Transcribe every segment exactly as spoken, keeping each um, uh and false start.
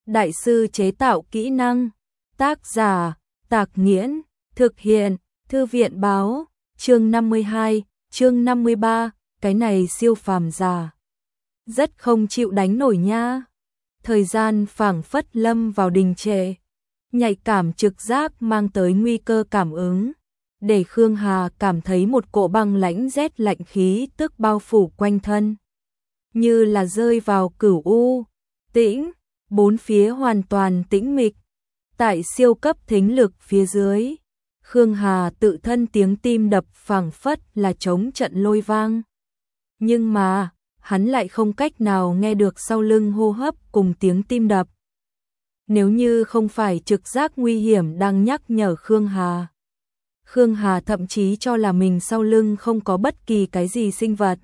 Đại sư chế tạo kỹ năng. Tác giả, Tạc Nghiễn. Thực hiện, Thư viện báo. Chương năm mươi hai, chương năm mươi ba, cái này siêu phàm già. Rất không chịu đánh nổi nha. Thời gian phảng phất lâm vào đình trệ. Nhạy cảm trực giác mang tới nguy cơ cảm ứng. Để Khương Hà cảm thấy một cỗ băng lãnh rét lạnh khí tức bao phủ quanh thân. Như là rơi vào cửu u. Tĩnh, bốn phía hoàn toàn tĩnh mịch. Tại siêu cấp thính lực phía dưới, Khương Hà tự thân tiếng tim đập phảng phất là trống trận lôi vang. Nhưng mà, hắn lại không cách nào nghe được sau lưng hô hấp cùng tiếng tim đập. Nếu như không phải trực giác nguy hiểm đang nhắc nhở Khương Hà. Khương Hà thậm chí cho là mình sau lưng không có bất kỳ cái gì sinh vật.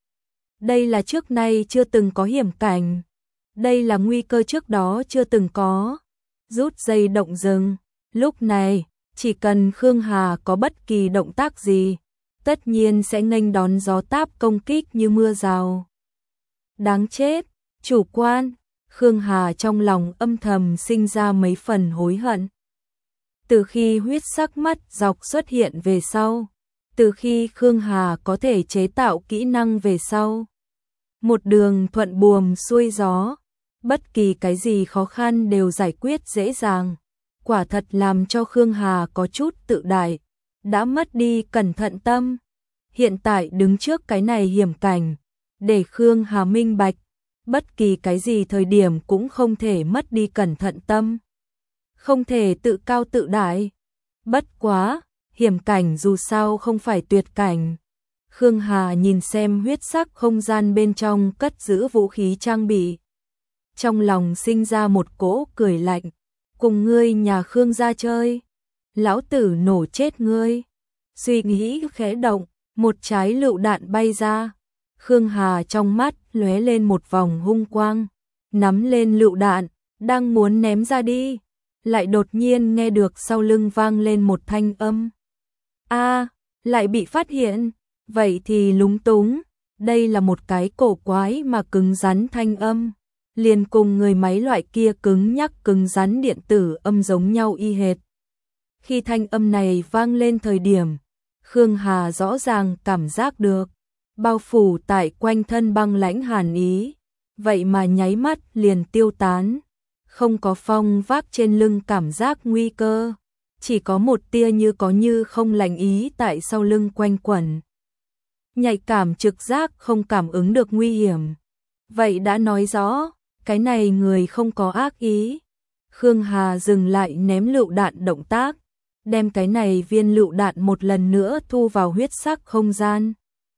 Đây là trước nay chưa từng có hiểm cảnh. Đây là nguy cơ trước đó chưa từng có. Rút dây động rừng. Lúc này, chỉ cần Khương Hà có bất kỳ động tác gì, tất nhiên sẽ nghênh đón gió táp công kích như mưa rào. Đáng chết, chủ quan. Khương Hà trong lòng âm thầm sinh ra mấy phần hối hận. Từ khi huyết sắc mắt dọc xuất hiện về sau, từ khi Khương Hà có thể chế tạo kỹ năng về sau, một đường thuận buồm xuôi gió, bất kỳ cái gì khó khăn đều giải quyết dễ dàng. Quả thật làm cho Khương Hà có chút tự đại, đã mất đi cẩn thận tâm. Hiện tại đứng trước cái này hiểm cảnh, để Khương Hà minh bạch, bất kỳ cái gì thời điểm cũng không thể mất đi cẩn thận tâm. Không thể tự cao tự đại. Bất quá, hiểm cảnh dù sao không phải tuyệt cảnh. Khương Hà nhìn xem huyết sắc không gian bên trong cất giữ vũ khí trang bị. Trong lòng sinh ra một cỗ cười lạnh. Cùng ngươi nhà Khương ra chơi. Lão tử nổ chết ngươi. Suy nghĩ khẽ động, một trái lựu đạn bay ra. Khương Hà trong mắt lóe lên một vòng hung quang. Nắm lên lựu đạn, đang muốn ném ra đi. Lại đột nhiên nghe được sau lưng vang lên một thanh âm. A, lại bị phát hiện. Vậy thì lúng túng. Đây là một cái cổ quái mà cứng rắn thanh âm. Liền cùng người máy loại kia cứng nhắc cứng rắn điện tử âm giống nhau y hệt. Khi thanh âm này vang lên thời điểm, Khương Hà rõ ràng cảm giác được, bao phủ tại quanh thân băng lãnh hàn ý, vậy mà nháy mắt liền tiêu tán. Không có phong vác trên lưng cảm giác nguy cơ, chỉ có một tia như có như không lạnh ý tại sau lưng quanh quẩn. Nhạy cảm trực giác không cảm ứng được nguy hiểm. Vậy đã nói rõ, cái này người không có ác ý. Khương Hà dừng lại ném lựu đạn động tác, đem cái này viên lựu đạn một lần nữa thu vào huyết sắc không gian.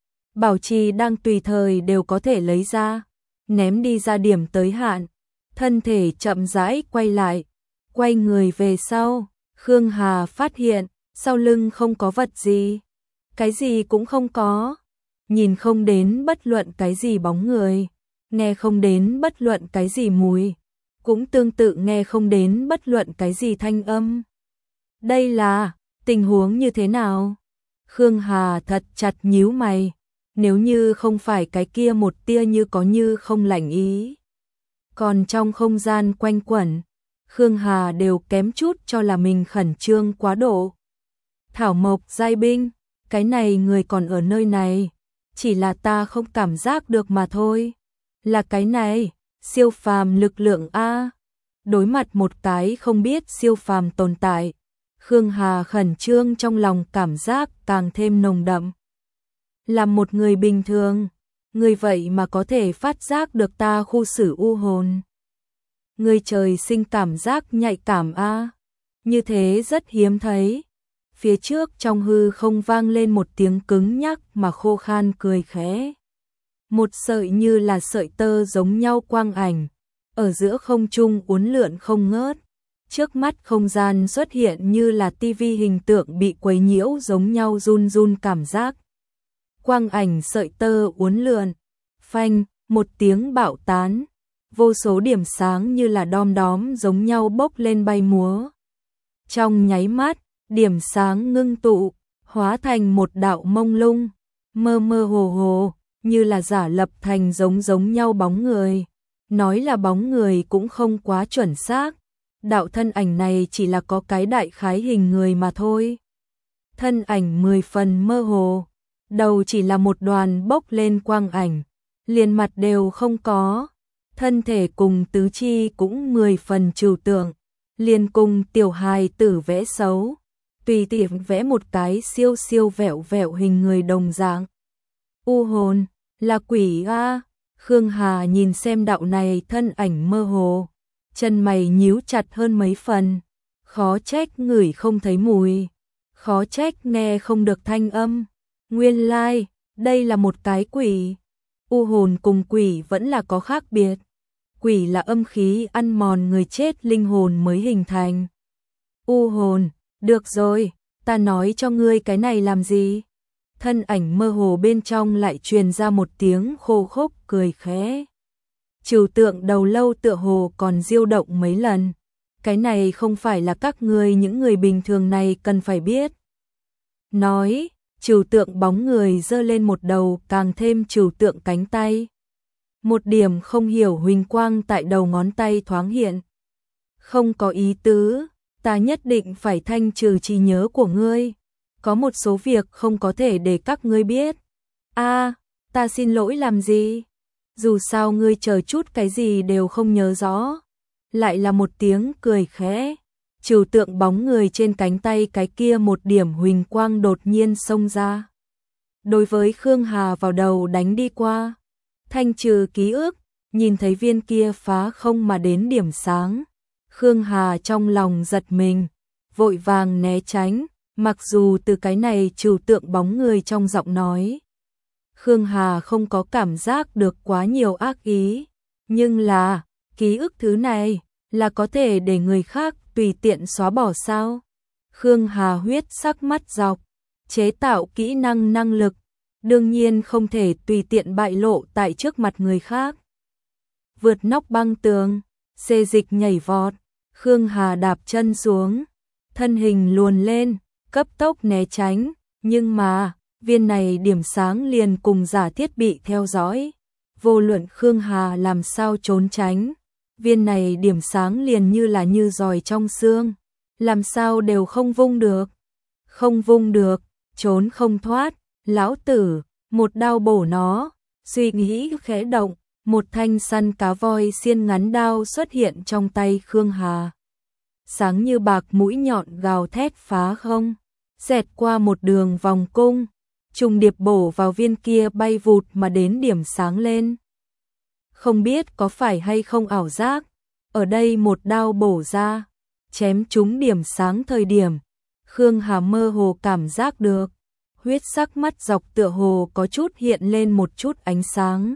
Bảo trì đang tùy thời đều có thể lấy ra, ném đi ra điểm tới hạn, thân thể chậm rãi quay lại, quay người về sau. Khương Hà phát hiện, sau lưng không có vật gì, cái gì cũng không có, nhìn không đến bất luận cái gì bóng người. Nghe không đến bất luận cái gì mùi, cũng tương tự nghe không đến bất luận cái gì thanh âm. Đây là tình huống như thế nào? Khương Hà thật chặt nhíu mày, nếu như không phải cái kia một tia như có như không lạnh ý. Còn trong không gian quanh quẩn, Khương Hà đều kém chút cho là mình khẩn trương quá độ. Thảo Mộc giai binh, cái này người còn ở nơi này, chỉ là ta không cảm giác được mà thôi. Là cái này, siêu phàm lực lượng A. Đối mặt một cái không biết siêu phàm tồn tại, Khương Hà khẩn trương trong lòng cảm giác càng thêm nồng đậm. Là một người bình thường, người vậy mà có thể phát giác được ta khu xử u hồn. Người trời sinh cảm giác nhạy cảm A. Như thế rất hiếm thấy. Phía trước trong hư không vang lên một tiếng cứng nhắc mà khô khan cười khẽ. Một sợi như là sợi tơ giống nhau quang ảnh, ở giữa không trung uốn lượn không ngớt. Trước mắt không gian xuất hiện như là tivi hình tượng bị quấy nhiễu giống nhau run run cảm giác. Quang ảnh sợi tơ uốn lượn, phanh, một tiếng bạo tán. Vô số điểm sáng như là đom đóm giống nhau bốc lên bay múa. Trong nháy mắt, điểm sáng ngưng tụ, hóa thành một đạo mông lung, mơ mơ hồ hồ, như là giả lập thành giống giống nhau bóng người. nói là bóng người cũng không quá chuẩn xác. Đạo thân ảnh này chỉ là có cái đại khái hình người mà thôi. Thân ảnh mười phần mơ hồ, đầu chỉ là một đoàn bốc lên quang ảnh, liền mặt đều không có. Thân thể cùng tứ chi cũng mười phần trừu tượng, liền cùng tiểu hài tử vẽ xấu, tùy tiện vẽ một cái siêu siêu vẹo vẹo hình người đồng dạng. U hồn, là quỷ a. Khương Hà nhìn xem đạo này thân ảnh mơ hồ, chân mày nhíu chặt hơn mấy phần, khó trách ngửi không thấy mùi, khó trách nghe không được thanh âm. Nguyên lai, đây là một cái quỷ. U hồn cùng quỷ vẫn là có khác biệt. Quỷ là âm khí ăn mòn người chết linh hồn mới hình thành. U hồn, được rồi, ta nói cho ngươi cái này làm gì? Thân ảnh mơ hồ bên trong lại truyền ra một tiếng khô khốc cười khẽ. Trừu tượng đầu lâu tựa hồ còn diêu động mấy lần. Cái này không phải là các ngươi những người bình thường này cần phải biết. Nói, trừu tượng bóng người giơ lên một đầu càng thêm trừu tượng cánh tay. Một điểm không hiểu huỳnh quang tại đầu ngón tay thoáng hiện. Không có ý tứ, ta nhất định phải thanh trừ trí nhớ của ngươi. Có một số việc không có thể để các ngươi biết. A, ta xin lỗi làm gì? Dù sao ngươi chờ chút cái gì đều không nhớ rõ. Lại là một tiếng cười khẽ. Trừu tượng bóng người trên cánh tay cái kia một điểm huỳnh quang đột nhiên xông ra. Đối với Khương Hà vào đầu đánh đi qua. Thanh trừ ký ức, nhìn thấy viên kia phá không mà đến điểm sáng. Khương Hà trong lòng giật mình, vội vàng né tránh, mặc dù từ cái này trừu tượng bóng người trong giọng nói. Khương Hà không có cảm giác được quá nhiều ác ý, nhưng là, ký ức thứ này, là có thể để người khác tùy tiện xóa bỏ sao? Khương Hà huyết sắc mắt dọc, chế tạo kỹ năng năng lực, đương nhiên không thể tùy tiện bại lộ tại trước mặt người khác. Vượt nóc băng tường, xê dịch nhảy vọt, Khương Hà đạp chân xuống, thân hình luồn lên, cấp tốc né tránh, nhưng mà, viên này điểm sáng liền cùng giả thiết bị theo dõi. Vô luận Khương Hà làm sao trốn tránh, viên này điểm sáng liền như là như giòi trong xương, làm sao đều không vung được. Không vung được, trốn không thoát, lão tử, một đao bổ nó, suy nghĩ khẽ động, một thanh săn cá voi xiên ngắn đao xuất hiện trong tay Khương Hà. Sáng như bạc mũi nhọn gào thét phá không, xẹt qua một đường vòng cung, trùng điệp bổ vào viên kia bay vụt mà đến điểm sáng lên. Không biết có phải hay không ảo giác, ở đây một đao bổ ra, chém trúng điểm sáng thời điểm, Khương Hà mơ hồ cảm giác được, huyết sắc mắt dọc tựa hồ có chút hiện lên một chút ánh sáng.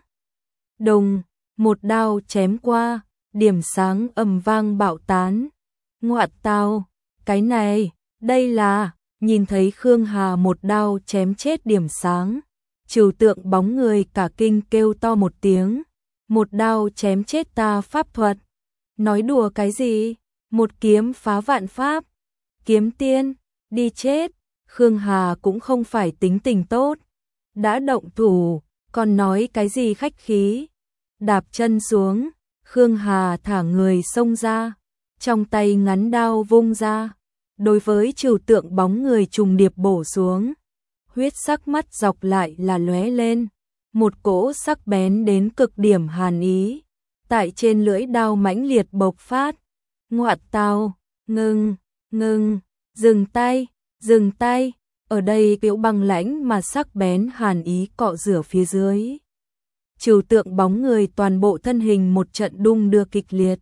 Đùng, một đao chém qua, điểm sáng ầm vang bạo tán. Ngoạ tào, cái này, đây là, nhìn thấy Khương Hà một đao chém chết điểm sáng. Trừu tượng bóng người cả kinh kêu to một tiếng, một đao chém chết ta pháp thuật. Nói đùa cái gì? Một kiếm phá vạn pháp. Kiếm tiên, đi chết. Khương Hà cũng không phải tính tình tốt. Đã động thủ, còn nói cái gì khách khí. Đạp chân xuống, Khương Hà thả người xông ra, trong tay ngắn đao vung ra, đối với trừu tượng bóng người trùng điệp bổ xuống. Huyết sắc mắt dọc lại là lóe lên, một cỗ sắc bén đến cực điểm hàn ý, tại trên lưỡi đao mãnh liệt bộc phát. Ngoạ tào, ngừng, ngừng, dừng tay, dừng tay, ở đây kiểu băng lãnh mà sắc bén hàn ý cọ rửa phía dưới. Trừu tượng bóng người toàn bộ thân hình một trận đung đưa kịch liệt,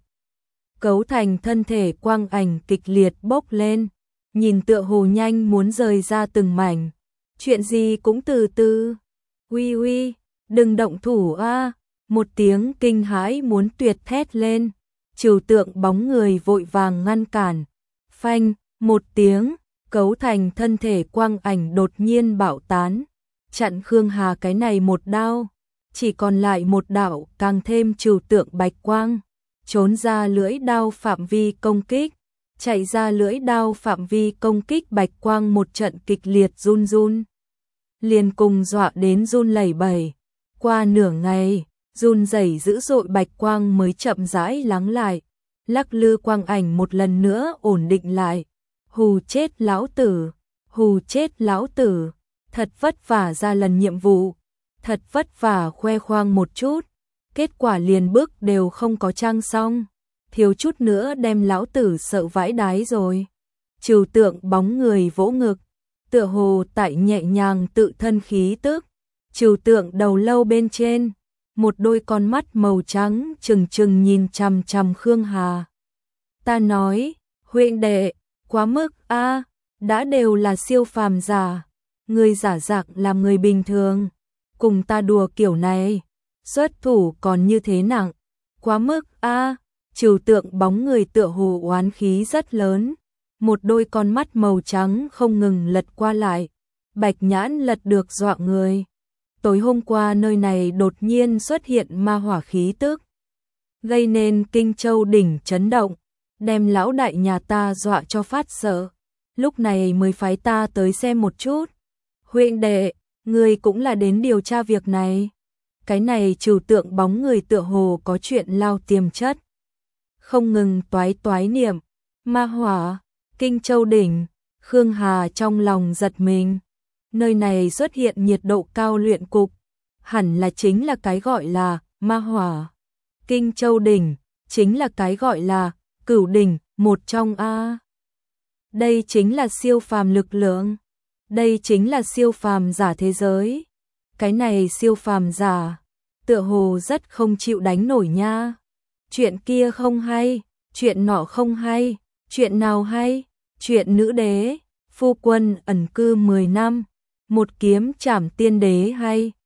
cấu thành thân thể quang ảnh kịch liệt bốc lên, nhìn tựa hồ nhanh muốn rời ra từng mảnh. Chuyện gì cũng từ từ. Uy uy, đừng động thủ a! Một tiếng kinh hãi muốn tuyệt thét lên. Trừu tượng bóng người vội vàng ngăn cản. Phanh, một tiếng, cấu thành thân thể quang ảnh đột nhiên bạo tán, chặn Khương Hà cái này một đao. Chỉ còn lại một đạo càng thêm trừu tượng bạch quang, trốn ra lưỡi đao phạm vi công kích, chạy ra lưỡi đao phạm vi công kích bạch quang một trận kịch liệt run run, liền cùng dọa đến run lẩy bẩy. Qua nửa ngày, run rẩy dữ dội bạch quang mới chậm rãi lắng lại, lắc lư quang ảnh một lần nữa ổn định lại. Hù chết lão tử, hù chết lão tử, thật vất vả ra lần nhiệm vụ, thật vất vả khoe khoang một chút, kết quả liền bước đều không có trang xong, thiếu chút nữa đem lão tử sợ vãi đái rồi. Trừu Tượng bóng người vỗ ngực, tựa hồ tại nhẹ nhàng tự thân khí tức. Trừu Tượng đầu lâu bên trên, một đôi con mắt màu trắng trừng trừng nhìn chằm chằm Khương Hà. Ta nói, huynh đệ, quá mức a, đã đều là siêu phàm giả, người giả dạng làm người bình thường, cùng ta đùa kiểu này, xuất thủ còn như thế nặng, quá mức a. Trừu Tượng bóng người tựa hồ oán khí rất lớn, một đôi con mắt màu trắng không ngừng lật qua lại, bạch nhãn lật được dọa người. Tối hôm qua nơi này đột nhiên xuất hiện ma hỏa khí tức, gây nên Kinh Châu đỉnh chấn động, đem lão đại nhà ta dọa cho phát sợ, lúc này mới phái ta tới xem một chút. Huynh đệ, ngươi cũng là đến điều tra việc này. Cái này Trừu Tượng bóng người tựa hồ có chuyện lao tiềm chất, không ngừng toái toái niệm, ma hỏa, Kinh Châu đỉnh. Khương Hà trong lòng giật mình, nơi này xuất hiện nhiệt độ cao luyện cục, hẳn là chính là cái gọi là ma hỏa. Kinh Châu đỉnh chính là cái gọi là Cửu đỉnh một trong a. Đây chính là siêu phàm lực lượng, đây chính là siêu phàm giả thế giới. Cái này siêu phàm giả, tựa hồ rất không chịu đánh nổi nha. Chuyện kia không hay, chuyện nọ không hay, chuyện nào hay? Chuyện nữ đế, phu quân ẩn cư mười năm, một kiếm trảm tiên đế hay?